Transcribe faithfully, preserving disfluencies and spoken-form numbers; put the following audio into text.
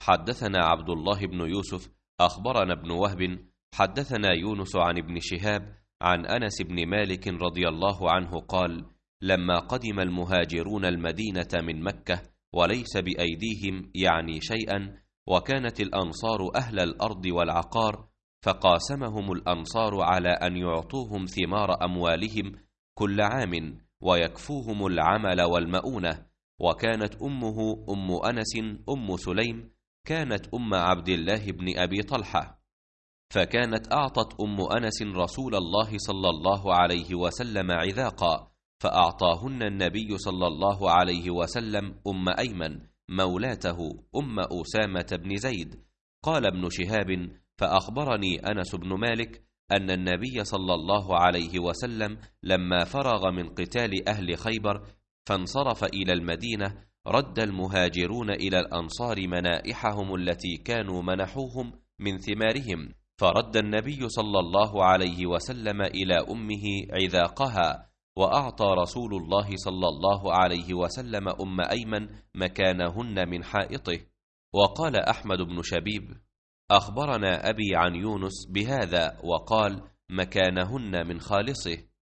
حدثنا عبد الله بن يوسف أخبرنا ابن وهب حدثنا يونس عن ابن شهاب عن أنس بن مالك رضي الله عنه قال: لما قدم المهاجرون المدينة من مكة وليس بأيديهم يعني شيئا، وكانت الأنصار أهل الأرض والعقار، فقاسمهم الأنصار على أن يعطوهم ثمار أموالهم كل عام ويكفوهم العمل والمؤونة. وكانت أمه أم أنس أم سليم كانت أم عبد الله بن أبي طلحة، فكانت أعطت أم أنس رسول الله صلى الله عليه وسلم عذاقا، فأعطاهن النبي صلى الله عليه وسلم أم أيمن مولاته أم أسامة بن زيد. قال ابن شهاب: فأخبرني أنس بن مالك أن النبي صلى الله عليه وسلم لما فرغ من قتال أهل خيبر فانصرف إلى المدينة رد المهاجرون إلى الأنصار منائحهم التي كانوا منحوهم من ثمارهم، فرد النبي صلى الله عليه وسلم إلى أمه عذاقها، وأعطى رسول الله صلى الله عليه وسلم أم أيمن مكانهن من حائطه. وقال أحمد بن شبيب: أخبرنا أبي عن يونس بهذا، وقال: مكانهن من خالصه.